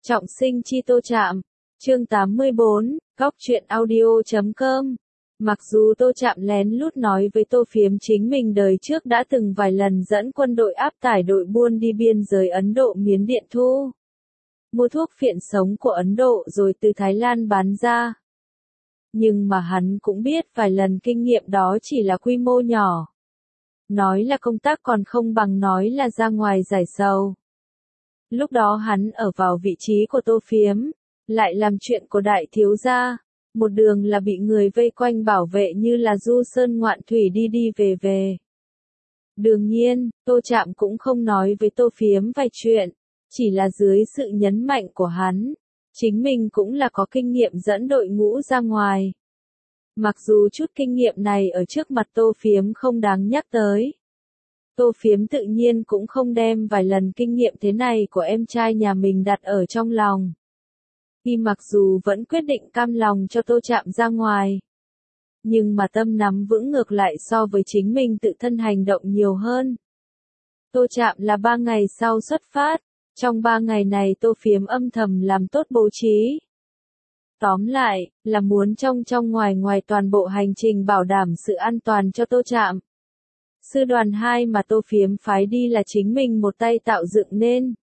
Trọng sinh chi Tô Trạm, chương 84, góc truyện audio.com. Mặc dù Tô Trạm lén lút nói với Tô Phiếm chính mình đời trước đã từng vài lần dẫn quân đội áp tải đội buôn đi biên giới Ấn Độ Miến Điện thu mua thuốc phiện sống của Ấn Độ rồi từ Thái Lan bán ra. Nhưng mà hắn cũng biết vài lần kinh nghiệm đó chỉ là quy mô nhỏ. Nói là công tác còn không bằng nói là ra ngoài giải sầu. Lúc đó hắn ở vào vị trí của Tô Phiếm, lại làm chuyện của đại thiếu gia, một đường là bị người vây quanh bảo vệ như là du sơn ngoạn thủy đi đi về về. Đương nhiên, Tô Trạm cũng không nói với Tô Phiếm vài chuyện, chỉ là dưới sự nhấn mạnh của hắn, chính mình cũng là có kinh nghiệm dẫn đội ngũ ra ngoài. Mặc dù chút kinh nghiệm này ở trước mặt Tô Phiếm không đáng nhắc tới. Tô Phiếm tự nhiên cũng không đem vài lần kinh nghiệm thế này của em trai nhà mình đặt ở trong lòng. Y mặc dù vẫn quyết định cam lòng cho Tô Trạm ra ngoài. Nhưng mà tâm nắm vững ngược lại so với chính mình tự thân hành động nhiều hơn. Tô Trạm là 3 ngày sau xuất phát, trong 3 ngày này Tô Phiếm âm thầm làm tốt bố trí. Tóm lại, là muốn trong ngoài toàn bộ hành trình bảo đảm sự an toàn cho Tô Trạm. Sư đoàn 2 mà Tô Phiếm phái đi là chính mình một tay tạo dựng nên.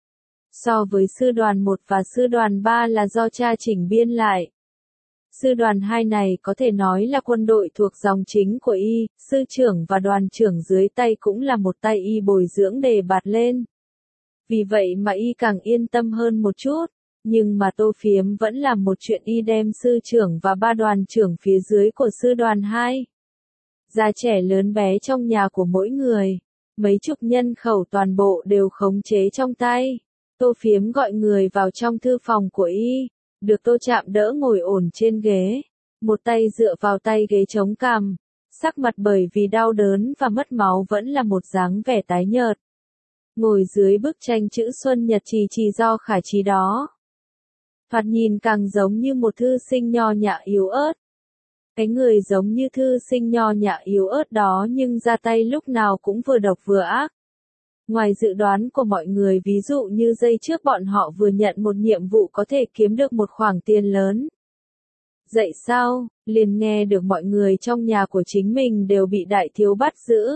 So với sư đoàn 1 và sư đoàn 3 là do cha chỉnh biên lại. Sư đoàn 2 này có thể nói là quân đội thuộc dòng chính của Y, sư trưởng và đoàn trưởng dưới tay cũng là một tay Y bồi dưỡng đề bạt lên. Vì vậy mà Y càng yên tâm hơn một chút, nhưng mà Tô Phiếm vẫn làm một chuyện Y đem sư trưởng và 3 đoàn trưởng phía dưới của sư đoàn 2. Già trẻ lớn bé trong nhà của mỗi người, mấy chục nhân khẩu toàn bộ đều khống chế trong tay. Tô Phiếm gọi người vào trong thư phòng của Y, được Tô Trạm đỡ ngồi ổn trên ghế, một tay dựa vào tay ghế chống cằm, sắc mặt bởi vì đau đớn và mất máu vẫn là một dáng vẻ tái nhợt. Ngồi dưới bức tranh chữ Xuân Nhật Trì do Khải Trí đó. Thoạt nhìn càng giống như một thư sinh nho nhã yếu ớt. Cái người giống như thư sinh nho nhã yếu ớt đó nhưng ra tay lúc nào cũng vừa độc vừa ác. Ngoài dự đoán của mọi người, ví dụ như giây trước bọn họ vừa nhận một nhiệm vụ có thể kiếm được một khoản tiền lớn. Dậy sau, liền nghe được mọi người trong nhà của chính mình đều bị đại thiếu bắt giữ.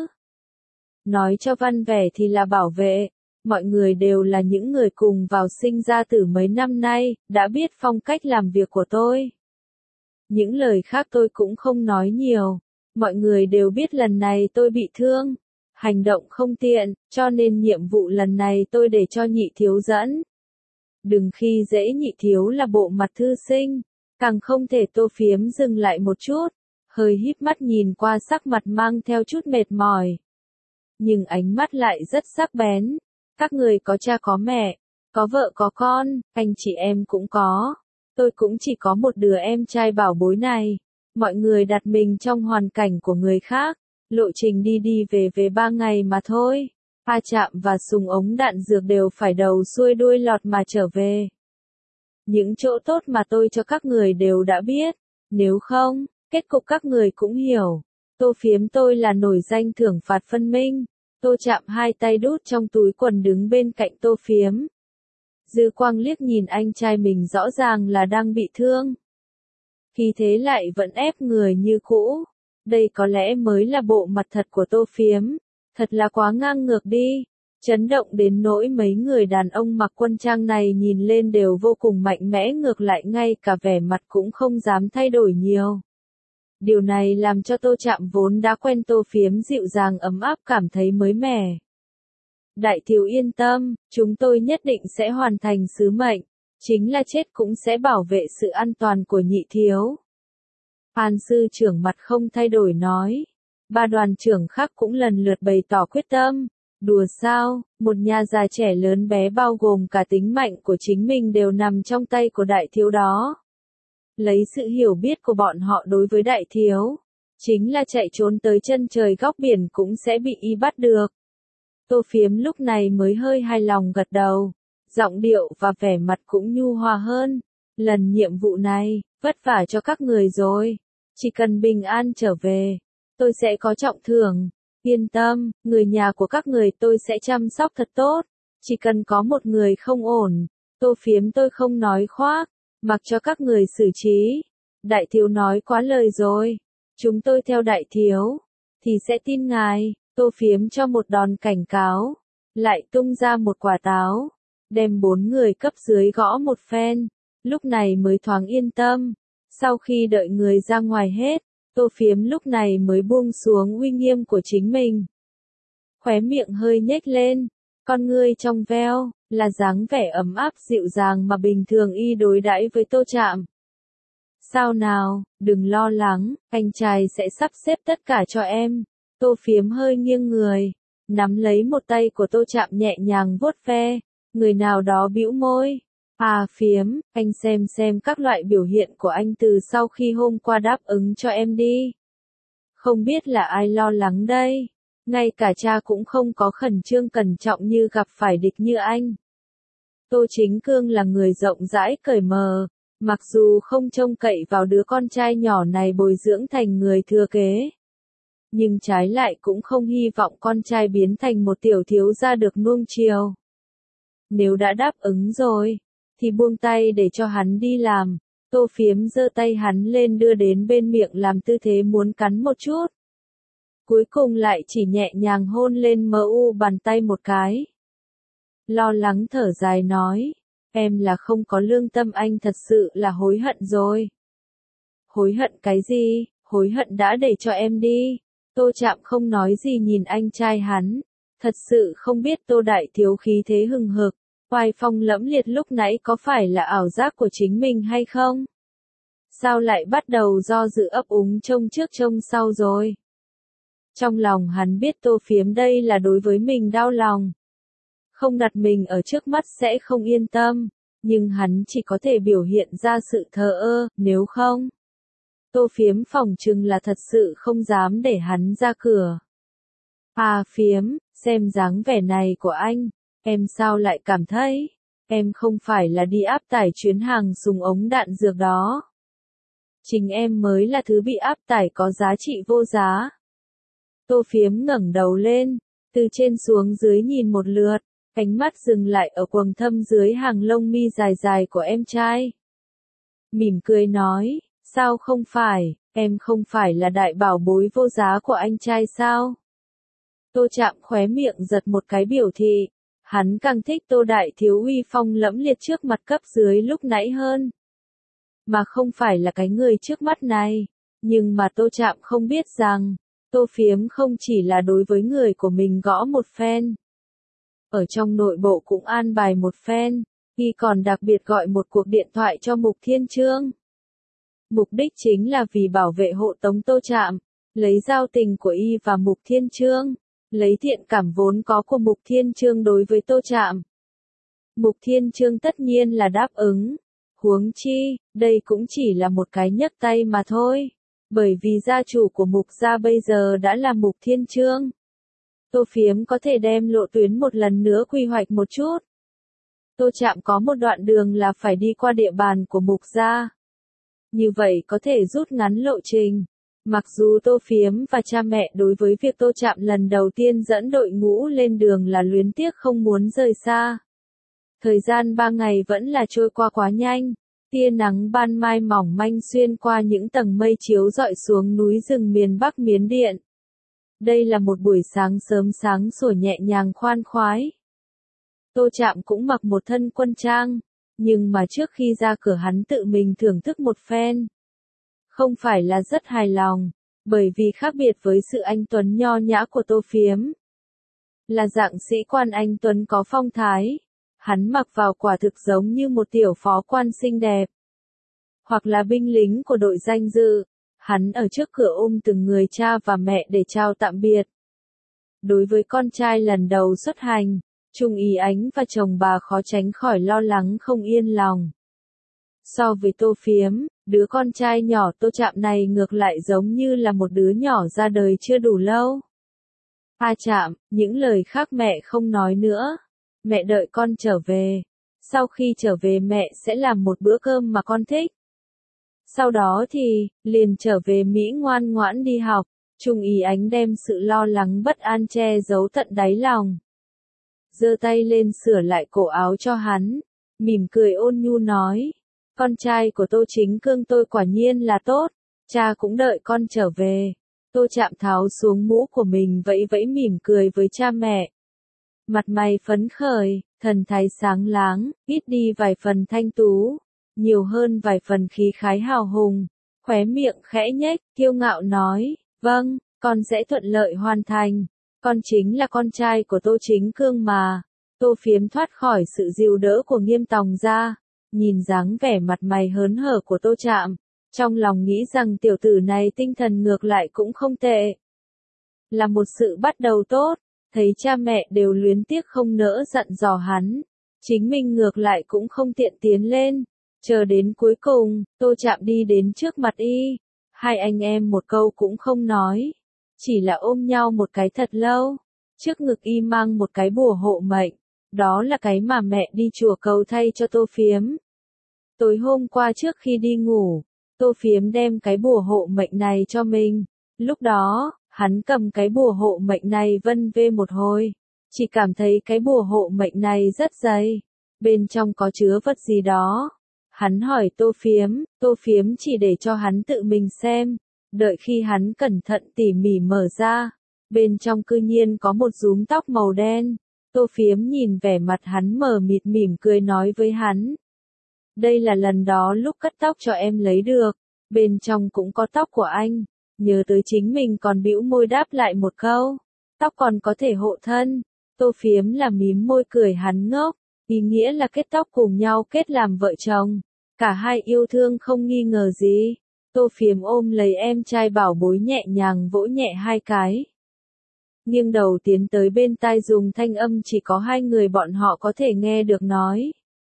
Nói cho văn vẻ thì là bảo vệ, mọi người đều là những người cùng vào sinh ra tử mấy năm nay, đã biết phong cách làm việc của tôi. Những lời khác tôi cũng không nói nhiều, mọi người đều biết lần này tôi bị thương. Hành động không tiện, cho nên nhiệm vụ lần này tôi để cho nhị thiếu dẫn. Đừng khi dễ nhị thiếu là bộ mặt thư sinh, càng không thể. Tô Phiếm dừng lại một chút, hơi híp mắt nhìn qua sắc mặt mang theo chút mệt mỏi. Nhưng ánh mắt lại rất sắc bén. Các người có cha có mẹ, có vợ có con, anh chị em cũng có. Tôi cũng chỉ có một đứa em trai bảo bối này. Mọi người đặt mình trong hoàn cảnh của người khác. Lộ trình đi về 3 ngày mà thôi. Va chạm và súng ống đạn dược đều phải đầu xuôi đuôi lọt mà trở về. Những chỗ tốt mà tôi cho các người đều đã biết. Nếu không, kết cục các người cũng hiểu. Tô Phiếm tôi là nổi danh thưởng phạt phân minh. Tô Trạm hai tay đút trong túi quần đứng bên cạnh Tô Phiếm. Dư quang liếc nhìn anh trai mình rõ ràng là đang bị thương. Khi thế lại vẫn ép người như cũ. Đây có lẽ mới là bộ mặt thật của Tô Phiếm. Thật là quá ngang ngược đi. Chấn động đến nỗi mấy người đàn ông mặc quân trang này nhìn lên đều vô cùng mạnh mẽ, ngược lại ngay cả vẻ mặt cũng không dám thay đổi nhiều. Điều này làm cho Tô Trạm vốn đã quen Tô Phiếm dịu dàng ấm áp cảm thấy mới mẻ. Đại thiếu yên tâm, chúng tôi nhất định sẽ hoàn thành sứ mệnh. Chính là chết cũng sẽ bảo vệ sự an toàn của nhị thiếu. Phan sư trưởng mặt không thay đổi nói. 3 đoàn trưởng khác cũng lần lượt bày tỏ quyết tâm. Đùa sao, một nhà già trẻ lớn bé bao gồm cả tính mạnh của chính mình đều nằm trong tay của đại thiếu đó. Lấy sự hiểu biết của bọn họ đối với đại thiếu, chính là chạy trốn tới chân trời góc biển cũng sẽ bị Y bắt được. Tô Phiếm lúc này mới hơi hài lòng gật đầu. Giọng điệu và vẻ mặt cũng nhu hòa hơn. Lần nhiệm vụ này, vất vả cho các người rồi. Chỉ cần bình an trở về, tôi sẽ có trọng thưởng. Yên tâm, người nhà của các người tôi sẽ chăm sóc thật tốt. Chỉ cần có một người không ổn, Tô Phiếm tôi không nói khoác, mặc cho các người xử trí. Đại thiếu nói quá lời rồi. Chúng tôi theo đại thiếu, thì sẽ tin ngài. Tô Phiếm cho một đòn cảnh cáo, lại tung ra một quả táo, đem 4 người cấp dưới gõ một phen, lúc này mới thoáng yên tâm. Sau khi đợi người ra ngoài hết, Tô Phiếm lúc này mới buông xuống uy nghiêm của chính mình. Khóe miệng hơi nhếch lên, con ngươi trong veo, là dáng vẻ ấm áp dịu dàng mà bình thường y đối đãi với Tô Trạm. Sao nào, đừng lo lắng, anh trai sẽ sắp xếp tất cả cho em. Tô Phiếm hơi nghiêng người, nắm lấy một tay của Tô Trạm nhẹ nhàng vuốt ve, người nào đó bĩu môi. À Phiếm, anh xem các loại biểu hiện của anh từ sau khi hôm qua đáp ứng cho em đi. Không biết là ai lo lắng đây, ngay cả cha cũng không có khẩn trương cẩn trọng như gặp phải địch như anh. Tô Chính Cương là người rộng rãi cởi mở, mặc dù không trông cậy vào đứa con trai nhỏ này bồi dưỡng thành người thừa kế, nhưng trái lại cũng không hy vọng con trai biến thành một tiểu thiếu gia được nuông chiều. Nếu đã đáp ứng rồi, thì buông tay để cho hắn đi làm. Tô Phiếm giơ tay hắn lên đưa đến bên miệng làm tư thế muốn cắn một chút. Cuối cùng lại chỉ nhẹ nhàng hôn lên mu bàn tay một cái. Lo lắng thở dài nói, em là không có lương tâm, anh thật sự là hối hận rồi. Hối hận cái gì, hối hận đã để cho em đi. Tô Trạm không nói gì nhìn anh trai hắn, thật sự không biết Tô Đại Thiếu khí thế hừng hực, oai phong lẫm liệt lúc nãy có phải là ảo giác của chính mình hay không? Sao lại bắt đầu do dự ấp úng trông trước trông sau rồi? Trong lòng hắn biết Tô Phiếm đây là đối với mình đau lòng. Không đặt mình ở trước mắt sẽ không yên tâm, nhưng hắn chỉ có thể biểu hiện ra sự thờ ơ, nếu không. Tô Phiếm phỏng chừng là thật sự không dám để hắn ra cửa. À Phiếm, xem dáng vẻ này của anh, em sao lại cảm thấy, em không phải là đi áp tải chuyến hàng súng ống đạn dược đó. Chính em mới là thứ bị áp tải có giá trị vô giá. Tô Phiếm ngẩng đầu lên, từ trên xuống dưới nhìn một lượt, ánh mắt dừng lại ở quầng thâm dưới hàng lông mi dài dài của em trai. Mỉm cười nói, sao không phải, em không phải là đại bảo bối vô giá của anh trai sao? Tô Trạm khóe miệng giật một cái biểu thị, hắn càng thích Tô Đại Thiếu uy phong lẫm liệt trước mặt cấp dưới lúc nãy hơn. Mà không phải là cái người trước mắt này, nhưng mà Tô Trạm không biết rằng, Tô Phiếm không chỉ là đối với người của mình gõ một phen. Ở trong nội bộ cũng an bài một phen, y còn đặc biệt gọi một cuộc điện thoại cho Mục Thiên Trương. Mục đích chính là vì bảo vệ hộ tống Tô Trạm, lấy giao tình của y và Mục Thiên Trương, lấy thiện cảm vốn có của Mục Thiên Trương đối với Tô Trạm. Mục Thiên Trương tất nhiên là đáp ứng, huống chi, đây cũng chỉ là một cái nhấc tay mà thôi, bởi vì gia chủ của Mục gia bây giờ đã là Mục Thiên Trương. Tô Phiếm có thể đem lộ tuyến một lần nữa quy hoạch một chút. Tô Trạm có một đoạn đường là phải đi qua địa bàn của Mục gia. Như vậy có thể rút ngắn lộ trình. Mặc dù Tô Phiếm và cha mẹ đối với việc Tô Trạm lần đầu tiên dẫn đội ngũ lên đường là luyến tiếc không muốn rời xa. Thời gian 3 ngày vẫn là trôi qua quá nhanh. Tia nắng ban mai mỏng manh xuyên qua những tầng mây chiếu rọi xuống núi rừng miền Bắc Miến Điện. Đây là một buổi sáng sớm sáng sủa nhẹ nhàng khoan khoái. Tô Trạm cũng mặc một thân quân trang, nhưng mà trước khi ra cửa hắn tự mình thưởng thức một phen. Không phải là rất hài lòng, bởi vì khác biệt với sự anh tuấn nho nhã của Tô Phiếm. Là dạng sĩ quan anh tuấn có phong thái, hắn mặc vào quả thực giống như một tiểu phó quan xinh đẹp. Hoặc là binh lính của đội danh dự, hắn ở trước cửa từng người cha và mẹ để chào tạm biệt. Đối với con trai lần đầu xuất hành, Trung Ý Ánh và chồng bà khó tránh khỏi lo lắng không yên lòng. So với Tô Phiếm, đứa con trai nhỏ Tô Trạm này ngược lại giống như là một đứa nhỏ ra đời chưa đủ lâu. A Trạm, những lời khác mẹ không nói nữa. Mẹ đợi con trở về. Sau khi trở về mẹ sẽ làm một bữa cơm mà con thích. Sau đó thì, liền trở về Mỹ ngoan ngoãn đi học. Trung Ý Ánh đem sự lo lắng bất an che giấu tận đáy lòng. Giơ tay lên sửa lại cổ áo cho hắn. mỉm cười ôn nhu nói. Con trai của Tô Chính Cương tôi quả nhiên là tốt, cha cũng đợi con trở về. Tô Trạm tháo xuống mũ của mình vẫy vẫy mỉm cười với cha mẹ. Mặt mày phấn khởi, thần thái sáng láng, ít đi vài phần thanh tú, nhiều hơn vài phần khí khái hào hùng. Khóe miệng khẽ nhếch, kiêu ngạo nói, vâng, con sẽ thuận lợi hoàn thành. Con chính là con trai của Tô Chính Cương mà. Tô Phiếm thoát khỏi sự dìu đỡ của Nghiêm Tòng ra, nhìn dáng vẻ mặt mày hớn hở của Tô Trạm, trong lòng nghĩ rằng tiểu tử này tinh thần ngược lại cũng không tệ. Là một sự bắt đầu tốt, thấy cha mẹ đều luyến tiếc không nỡ dặn dò hắn. Chính mình ngược lại cũng không tiện tiến lên. Chờ đến cuối cùng, Tô Trạm đi đến trước mặt y. Hai anh em một câu cũng không nói. Chỉ là ôm nhau một cái thật lâu. Trước ngực y mang một cái bùa hộ mệnh. Đó là cái mà mẹ đi chùa cầu thay cho Tô Phiếm. Tối hôm qua trước khi đi ngủ, Tô Phiếm đem cái bùa hộ mệnh này cho mình. Lúc đó, hắn cầm cái bùa hộ mệnh này vân vê một hồi. Chỉ cảm thấy cái bùa hộ mệnh này rất dày. Bên trong có chứa vật gì đó. Hắn hỏi Tô Phiếm chỉ để cho hắn tự mình xem. Đợi khi hắn cẩn thận tỉ mỉ mở ra. Bên trong cư nhiên có một rúm tóc màu đen. Tô Phiếm nhìn vẻ mặt hắn mờ mịt mỉm cười nói với hắn. Đây là lần đó lúc cắt tóc cho em lấy được. Bên trong cũng có tóc của anh. Nhớ tới chính mình còn bĩu môi đáp lại một câu. Tóc còn có thể hộ thân. Tô Phiếm là mím môi cười hắn ngốc. Ý nghĩa là kết tóc cùng nhau kết làm vợ chồng. Cả hai yêu thương không nghi ngờ gì. Tô Phiếm ôm lấy em trai bảo bối nhẹ nhàng vỗ nhẹ hai cái. Nghiêng đầu tiến tới bên tai dùng thanh âm chỉ có hai người bọn họ có thể nghe được nói.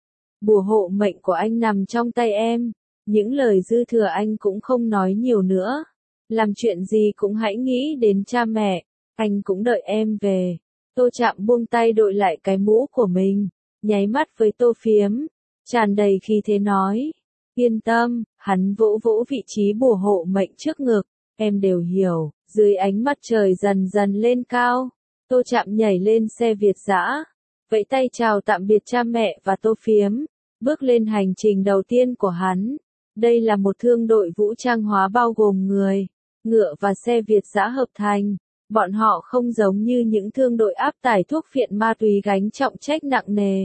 Bùa hộ mệnh của anh nằm trong tay em. Những lời dư thừa anh cũng không nói nhiều nữa. Làm chuyện gì cũng hãy nghĩ đến cha mẹ. Anh cũng đợi em về. Tô Trạm buông tay đội lại cái mũ của mình. Nháy mắt với Tô Phiếm. Tràn đầy khí thế nói. Yên tâm, hắn vỗ vỗ vị trí bùa hộ mệnh trước ngực. Em đều hiểu. Dưới ánh mặt trời dần dần lên cao. Tô Trạm nhảy lên xe Việt dã. Vẫy tay chào tạm biệt cha mẹ và Tô Phiếm. Bước lên hành trình đầu tiên của hắn. Đây là một thương đội vũ trang hóa bao gồm người, ngựa và xe Việt dã hợp thành. Bọn họ không giống như những thương đội áp tải thuốc phiện ma túy gánh trọng trách nặng nề.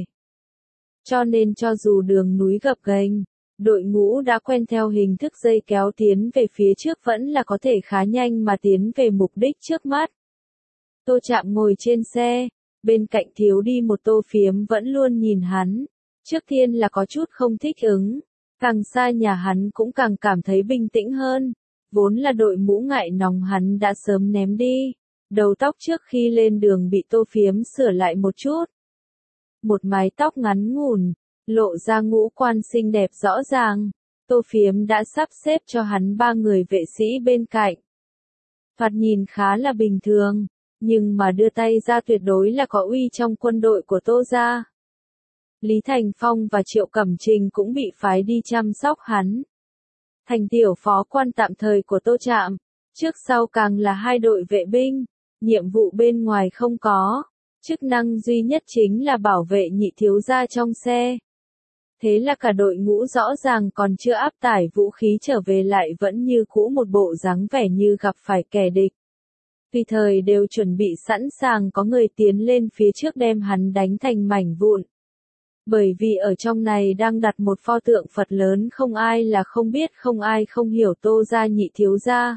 Cho nên cho dù đường núi gập ghềnh, đội ngũ đã quen theo hình thức dây kéo tiến về phía trước vẫn là có thể khá nhanh mà tiến về mục đích trước mắt. Tô Trạm ngồi trên xe, bên cạnh thiếu đi một Tô Phiếm vẫn luôn nhìn hắn. Trước tiên là có chút không thích ứng. Càng xa nhà hắn cũng càng cảm thấy bình tĩnh hơn. Vốn là đội mũ ngại nòng hắn đã sớm ném đi. Đầu tóc trước khi lên đường bị Tô Phiếm sửa lại một chút. Một mái tóc ngắn ngủn, lộ ra ngũ quan xinh đẹp rõ ràng. Tô Phiếm đã sắp xếp cho hắn 3 người vệ sĩ bên cạnh. Thoạt nhìn khá là bình thường, nhưng mà đưa tay ra tuyệt đối là có uy trong quân đội của Tô gia. Lý Thành Phong và Triệu Cẩm Trình cũng bị phái đi chăm sóc hắn. Thành tiểu phó quan tạm thời của Tô Trạm, trước sau càng là 2 đội vệ binh, nhiệm vụ bên ngoài không có, chức năng duy nhất chính là bảo vệ nhị thiếu gia trong xe. Thế là cả đội ngũ rõ ràng còn chưa áp tải vũ khí trở về lại vẫn như cũ một bộ dáng vẻ như gặp phải kẻ địch. Tùy thời đều chuẩn bị sẵn sàng có người tiến lên phía trước đem hắn đánh thành mảnh vụn. Bởi vì ở trong này đang đặt một pho tượng Phật lớn không ai là không biết không ai không hiểu Tô gia nhị thiếu gia.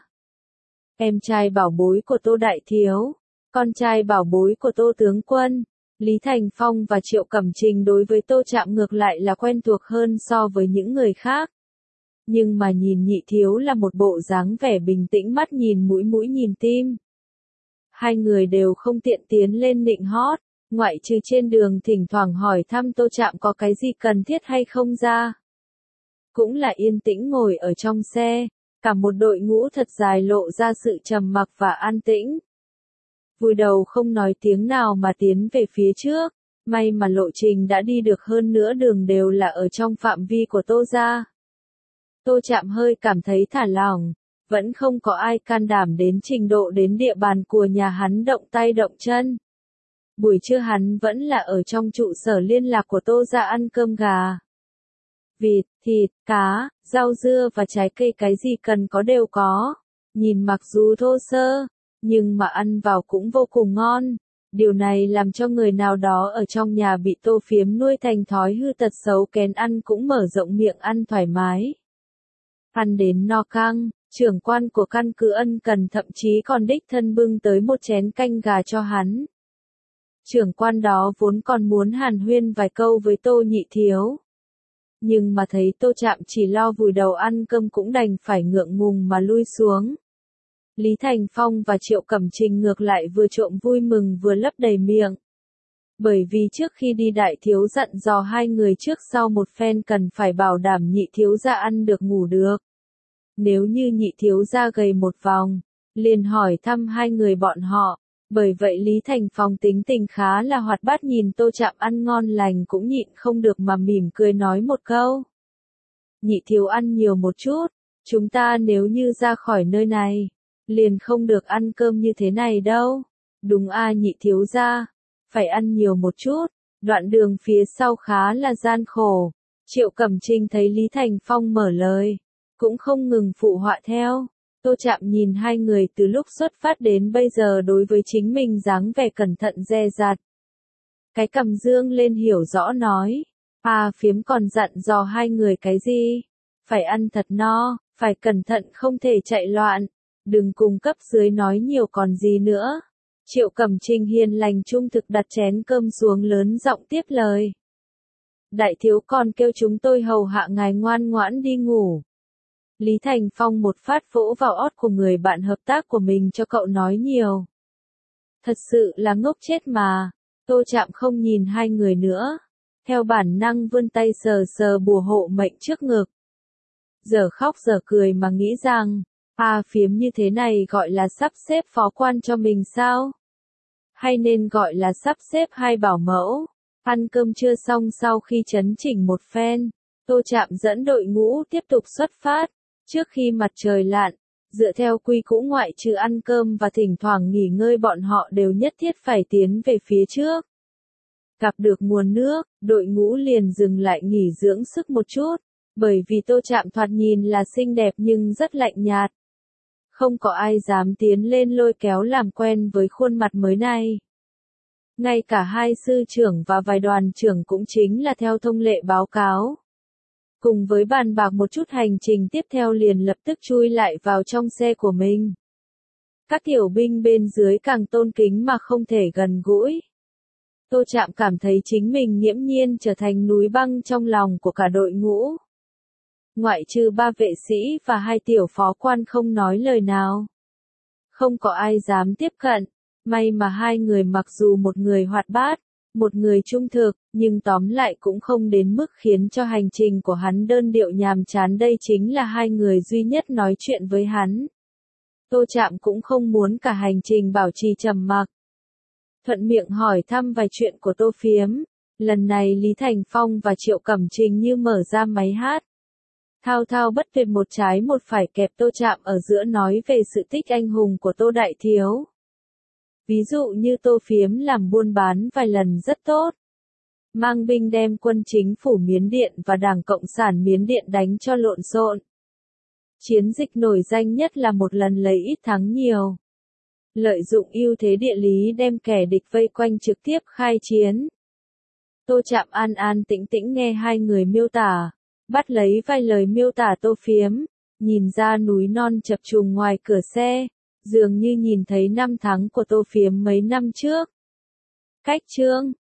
Em trai bảo bối của Tô đại thiếu, con trai bảo bối của Tô tướng quân, Lý Thành Phong và Triệu Cẩm Trình đối với Tô Trạm ngược lại là quen thuộc hơn so với những người khác. Nhưng mà nhìn nhị thiếu là một bộ dáng vẻ bình tĩnh mắt nhìn mũi mũi nhìn tim. Hai người đều không tiện tiến lên nịnh hót. Ngoại trừ trên đường thỉnh thoảng hỏi thăm Tô Trạm có cái gì cần thiết hay không ra. Cũng là yên tĩnh ngồi ở trong xe, cả một đội ngũ thật dài lộ ra sự trầm mặc và an tĩnh. Vùi đầu không nói tiếng nào mà tiến về phía trước, may mà lộ trình đã đi được hơn nửa đường đều là ở trong phạm vi của Tô gia. Tô Trạm hơi cảm thấy thả lỏng, vẫn không có ai can đảm đến trình độ đến địa bàn của nhà hắn động tay động chân. Buổi trưa hắn vẫn là ở trong trụ sở liên lạc của Tô gia ăn cơm gà, vịt, thịt, cá, rau dưa và trái cây, cái gì cần có đều có. Nhìn mặc dù thô sơ, nhưng mà ăn vào cũng vô cùng ngon. Điều này làm cho người nào đó ở trong nhà bị Tô Phiếm nuôi thành thói hư tật xấu kén ăn cũng mở rộng miệng ăn thoải mái. Ăn đến no căng, trưởng quan của căn cứ ân cần thậm chí còn đích thân bưng tới một chén canh gà cho hắn. Trưởng quan đó vốn còn muốn hàn huyên vài câu với Tô Nhị Thiếu. Nhưng mà thấy Tô Trạm chỉ lo vùi đầu ăn cơm cũng đành phải ngượng ngùng mà lui xuống. Lý Thành Phong và Triệu Cẩm Trình ngược lại vừa trộm vui mừng vừa lấp đầy miệng. Bởi vì trước khi đi đại thiếu dặn dò hai người trước sau một phen cần phải bảo đảm nhị thiếu gia ăn được ngủ được. Nếu như nhị thiếu gia gầy một vòng, liền hỏi thăm hai người bọn họ. Bởi vậy Lý Thành Phong tính tình khá là hoạt bát, nhìn Tô Trạm ăn ngon lành cũng nhịn không được mà mỉm cười nói một câu. Nhị thiếu ăn nhiều một chút, chúng ta nếu như ra khỏi nơi này, liền không được ăn cơm như thế này đâu. Đúng a nhị thiếu gia, phải ăn nhiều một chút, đoạn đường phía sau khá là gian khổ. Triệu Cẩm Trình thấy Lý Thành Phong mở lời, cũng không ngừng phụ họa theo. Tô Trạm nhìn hai người từ lúc xuất phát đến bây giờ đối với chính mình dáng vẻ cẩn thận dè dặt. Cái cằm dương lên hiểu rõ nói, Phiếm còn dặn dò hai người cái gì? Phải ăn thật no, phải cẩn thận không thể chạy loạn, đừng cùng cấp dưới nói nhiều còn gì nữa. Triệu Cẩm Trình hiền lành trung thực đặt chén cơm xuống lớn giọng tiếp lời. Đại thiếu còn kêu chúng tôi hầu hạ ngài ngoan ngoãn đi ngủ. Lý Thành Phong một phát vỗ vào ót của người bạn hợp tác của mình cho cậu nói nhiều. Thật sự là ngốc chết mà. Tô Trạm không nhìn hai người nữa. Theo bản năng vươn tay sờ sờ bùa hộ mệnh trước ngực. Giờ khóc giờ cười mà nghĩ rằng, Phiếm như thế này gọi là sắp xếp phó quan cho mình sao? Hay nên gọi là sắp xếp hai bảo mẫu? Ăn cơm trưa xong sau khi chấn chỉnh một phen, Tô Trạm dẫn đội ngũ tiếp tục xuất phát. Trước khi mặt trời lặn, dựa theo quy cũ ngoại trừ ăn cơm và thỉnh thoảng nghỉ ngơi bọn họ đều nhất thiết phải tiến về phía trước. Gặp được nguồn nước, đội ngũ liền dừng lại nghỉ dưỡng sức một chút, bởi vì Tô Trạm thoạt nhìn là xinh đẹp nhưng rất lạnh nhạt. Không có ai dám tiến lên lôi kéo làm quen với khuôn mặt mới này. Ngay cả hai sư trưởng và vài đoàn trưởng cũng chính là theo thông lệ báo cáo. Cùng với bàn bạc một chút hành trình tiếp theo liền lập tức chui lại vào trong xe của mình. Các tiểu binh bên dưới càng tôn kính mà không thể gần gũi. Tô Trạm cảm thấy chính mình nghiễm nhiên trở thành núi băng trong lòng của cả đội ngũ. Ngoại trừ ba vệ sĩ và hai tiểu phó quan không nói lời nào. Không có ai dám tiếp cận, may mà hai người mặc dù một người hoạt bát, một người trung thực, nhưng tóm lại cũng không đến mức khiến cho hành trình của hắn đơn điệu nhàm chán, đây chính là hai người duy nhất nói chuyện với hắn. Tô Trạm cũng không muốn cả hành trình bảo trì trầm mặc. Thuận miệng hỏi thăm vài chuyện của Tô Phiếm, lần này Lý Thành Phong và Triệu Cẩm Trình như mở ra máy hát. Thao thao bất tuyệt một trái một phải kẹp Tô Trạm ở giữa nói về sự tích anh hùng của Tô Đại Thiếu. Ví dụ như Tô Phiếm làm buôn bán vài lần rất tốt. Mang binh đem quân chính phủ Miến Điện và Đảng Cộng sản Miến Điện đánh cho lộn xộn. Chiến dịch nổi danh nhất là một lần lấy ít thắng nhiều. Lợi dụng ưu thế địa lý đem kẻ địch vây quanh trực tiếp khai chiến. Tô Trạm an an tĩnh tĩnh nghe hai người miêu tả, bắt lấy vài lời miêu tả Tô Phiếm, nhìn ra núi non chập trùng ngoài cửa xe, dường như nhìn thấy năm tháng của Tô Phiếm mấy năm trước. Cách chương